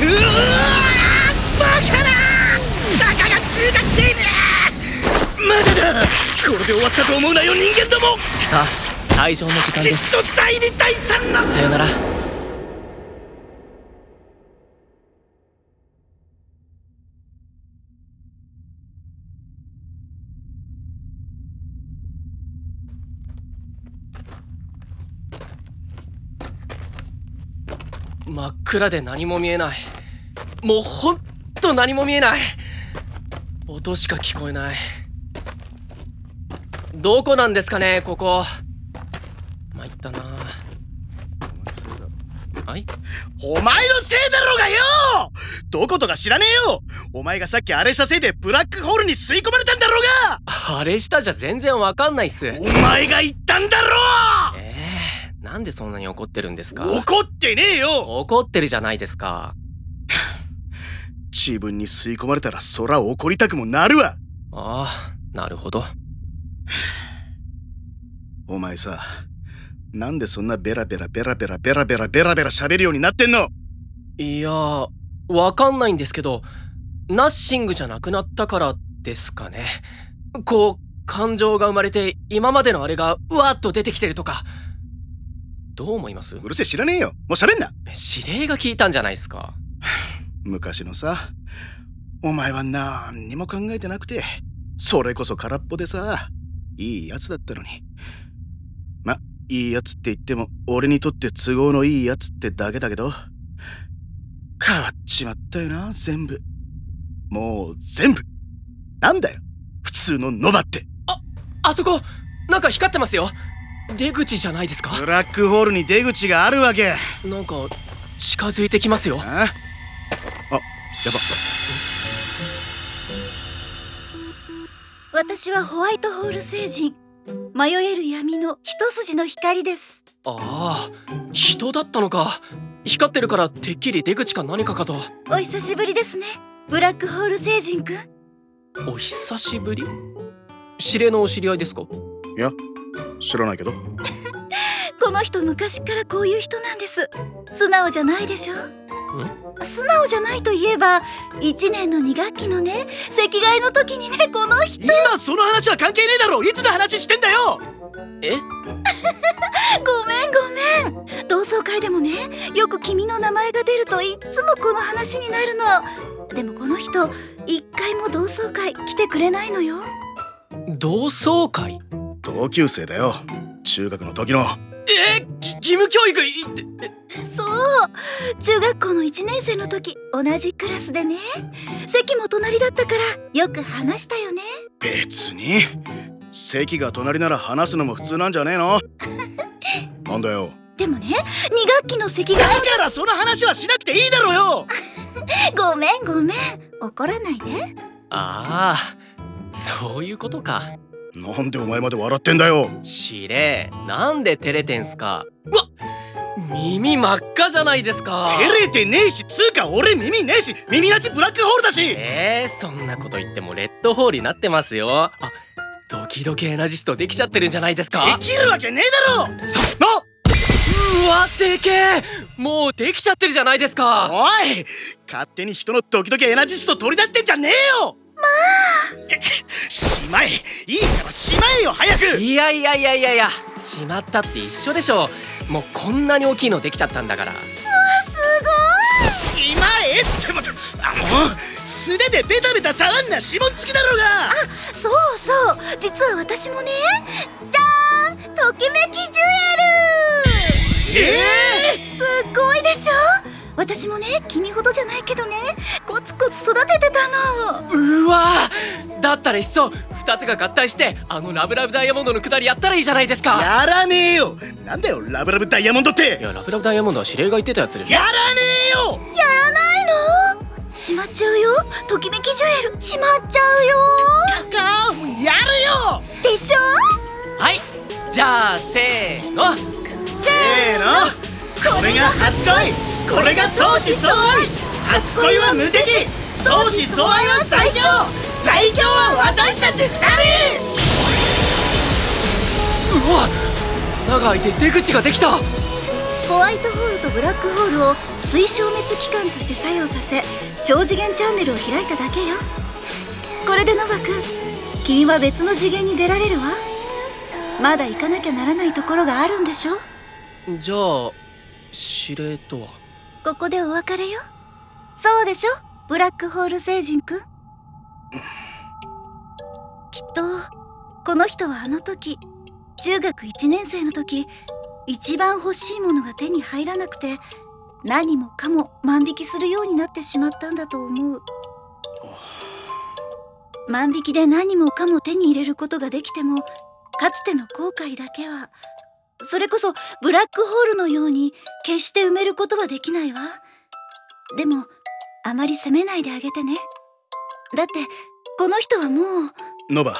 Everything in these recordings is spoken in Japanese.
バカな！たかが中学生め！まだだ！これで終わったと思うなよ人間ども！ さあ退場の時間です。 きっと第2第3のさよなら。真っ暗で何も見えない。もうほんと何も見えない。音しか聞こえない。どこなんですかねここ。参ったな。はい、 お前のせいだろうがよ！どことか知らねえよ！お前がさっきあれしたせいでブラックホールに吸い込まれたんだろうが！ あれしたじゃ全然わかんないっす。 お前が言ったんだろ！ なんでそんなに怒ってるんですか？ 怒ってねえよ！ 怒ってるじゃないですか。 自分に吸い込まれたらそら怒りたくもなるわ。 ああ、なるほど。 お前さ、なんでそんなベラベラベラベラベラベラベラベラ喋るようになってんの？ いやー、わかんないんですけど、ナッシングじゃなくなったからですかね。こう感情が生まれて今までのあれがうわっと出てきてるとか。どう思います？ うるせえ、知らねえよ。もう喋んな。 指令が聞いたんじゃないですか。 昔のさ、お前はなんにも考えてなくて、それこそ空っぽでさ、いいやつだったのに。ま、いいやつって言っても俺にとって都合のいいやつってだけだけど、変わっちまったよな、全部。もう全部。なんだよ普通のノバって。 あそこなんか光ってますよ。出口じゃないですか？ ブラックホールに出口があるわけ。 なんか近づいてきますよ。 あ、やば。 私はホワイトホール星人、迷える闇の一筋の光です。 ああ、人だったのか。光ってるからてっきり出口か何かかと。 お久しぶりですね、ブラックホール星人くん。 お久しぶり？指令のお知り合いですか？ いや、知らないけど。 この人昔からこういう人なんです。素直じゃないでしょ。素直じゃないといえば1年の2学期のね、席替えの時にね、この人。 今その話は関係ねえだろ。いつの話してんだよ。 え？ ごめん。同窓会でもね、よく君の名前が出るといっつもこの話になるの。でもこの人一回も同窓会来てくれないのよ。 同窓会？ 同級生だよ、中学の時の。 義務教育そう、中学校の1年生の時同じクラスでね、席も隣だったからよく話したよね。 別に席が隣なら話すのも普通なんじゃねえの？なんだよ。 でもね、2学期の席が。 だからその話はしなくていいだろうよ。 ごめん、怒らないで。 ああ、そういうことか。 なんでお前まで笑ってんだよ。 指令、なんで照れてんすか？うわ、耳真っ赤じゃないですか。 照れてねえし、つうか俺耳ねえし、耳なしブラックホールだし。 そんなこと言ってもレッドホールになってますよ。ドキドキエナジストできちゃってるんじゃないですか？ できるわけねえだろ。 うわ、でけえ。もうできちゃってるじゃないですか。 おい、勝手に人のドキドキエナジスト取り出してんじゃねえよ。まあ、しまえ。いいからしまえよ、早く。 いや、しまったって一緒でしょ。もうこんなに大きいのできちゃったんだから。うわ、 すごい。しまえってもう素手でベタベタ触んな、指紋付きだろうが。 そう、実は私もね、じゃーん、ときめきジュエル。すっごいでしょ。私もね、君ほどじゃないけどね、コツコツ育ててたの。 うわ、だったらいっそ2つが合体してラブラブダイヤモンドのくだりやったらいいじゃないですか。 やらねえよ。なんだよラブラブダイヤモンドって。 いや、ラブラブダイヤモンドは指令が言ってたやつでしょ。 やらねえよ。 やらないの？しまっちゃうよ、ときめきジュエル。しまっちゃうよ。 やるよ。 でしょ。 はい、じゃあせーの。 これが初恋、これが相思相愛。初恋は無敵、相思相愛は最強。最強は私たち2人。 うわ、穴が開いて出口ができた。 ホワイトホールとブラックホールを追消滅期間として作用させ、超次元チャンネルを開いただけよ。これでノバ君、君は別の次元に出られるわ。まだ行かなきゃならないところがあるんでしょ。 じゃあ指令とは。 ここでお別れよ。そうでしょ、ブラックホール星人くん。きっとこの人はあの時、中学1年生の時、一番欲しいものが手に入らなくて、何もかも万引きするようになってしまったんだと思う。万引きで何もかも手に入れることができても、かつての後悔だけは、それこそブラックホールのように決して埋めることはできないわ。でもあまり責めないであげてね。だってこの人はもう。 ノバ、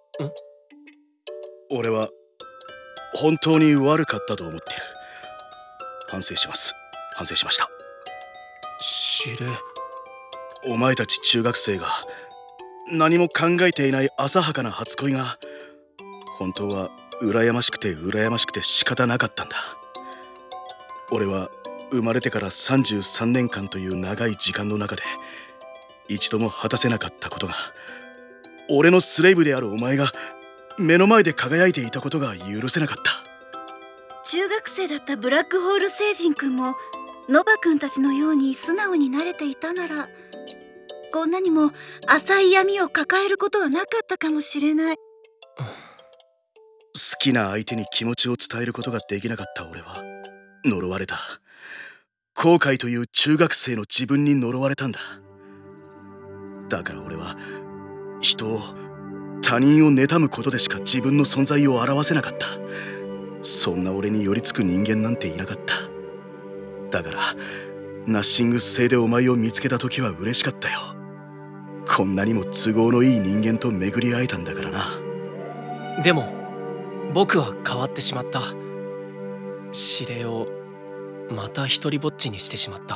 俺は本当に悪かったと思っている。反省します。反省しました。 指令。 お前たち中学生が何も考えていない浅はかな初恋が、本当は羨ましくて羨ましくて仕方なかったんだ。俺は生まれてから33年間という長い時間の中で一度も果たせなかったことが、俺のスレイブであるお前が目の前で輝いていたことが許せなかった。 中学生だったブラックホール星人くんもノバくんたちのように素直になれていたなら、こんなにも浅い闇を抱えることはなかったかもしれない。 好きな相手に気持ちを伝えることができなかった俺は呪われた。後悔という中学生の自分に呪われたんだ。だから俺は人を、他人を妬むことでしか自分の存在を表せなかった。そんな俺に寄りつく人間なんていなかった。だからナッシング星でお前を見つけた時は嬉しかったよ。こんなにも都合のいい人間と巡り会えたんだからな。 でも僕は変わってしまった。指令をまた一人ぼっちにしてしまった。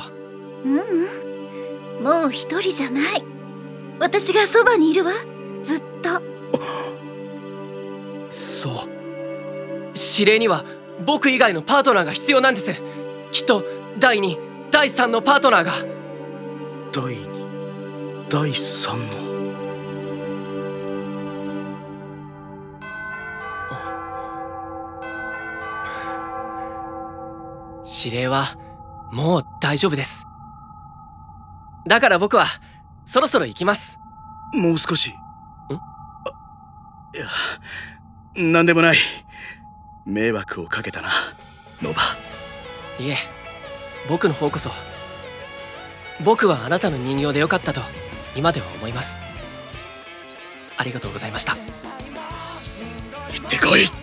もう一人じゃない。私がそばにいるわ、ずっと。 そう、指令には僕以外のパートナーが必要なんです。きっと第2、第3のパートナーが。 第2、第3の。 指令はもう大丈夫です。だから僕はそろそろ行きます。 もう少し。いや、なんでもない。迷惑をかけたな、ノバ。 いえ、僕の方こそ。僕はあなたの人形でよかったと今では思います。ありがとうございました。 行ってこい。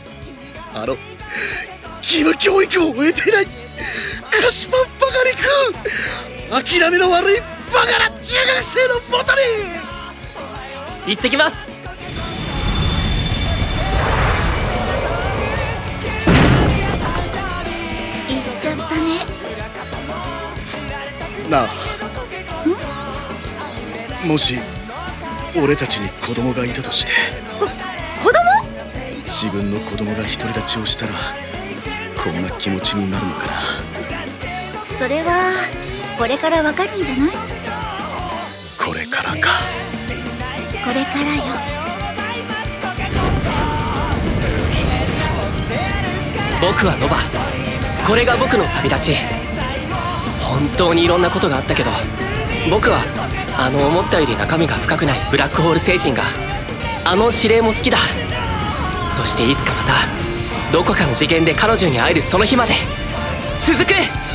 義務教育を終えていない菓子パンバカに食う諦めの悪いバカな中学生のもとに行ってきます。 行っちゃったね。 なあ、もし俺たちに子供がいたとして。 子供？ 自分の子供が独り立ちをしたらこんな気持ちになるのかな。 それはこれからわかるんじゃない？ これからか。 これからよ。 僕はノバ。これが僕の旅立ち。本当にいろんなことがあったけど、僕は思ったより中身が深くないブラックホール星人が、指令も好きだ。そしていつかまたどこかの次元で彼女に会えるその日まで続く。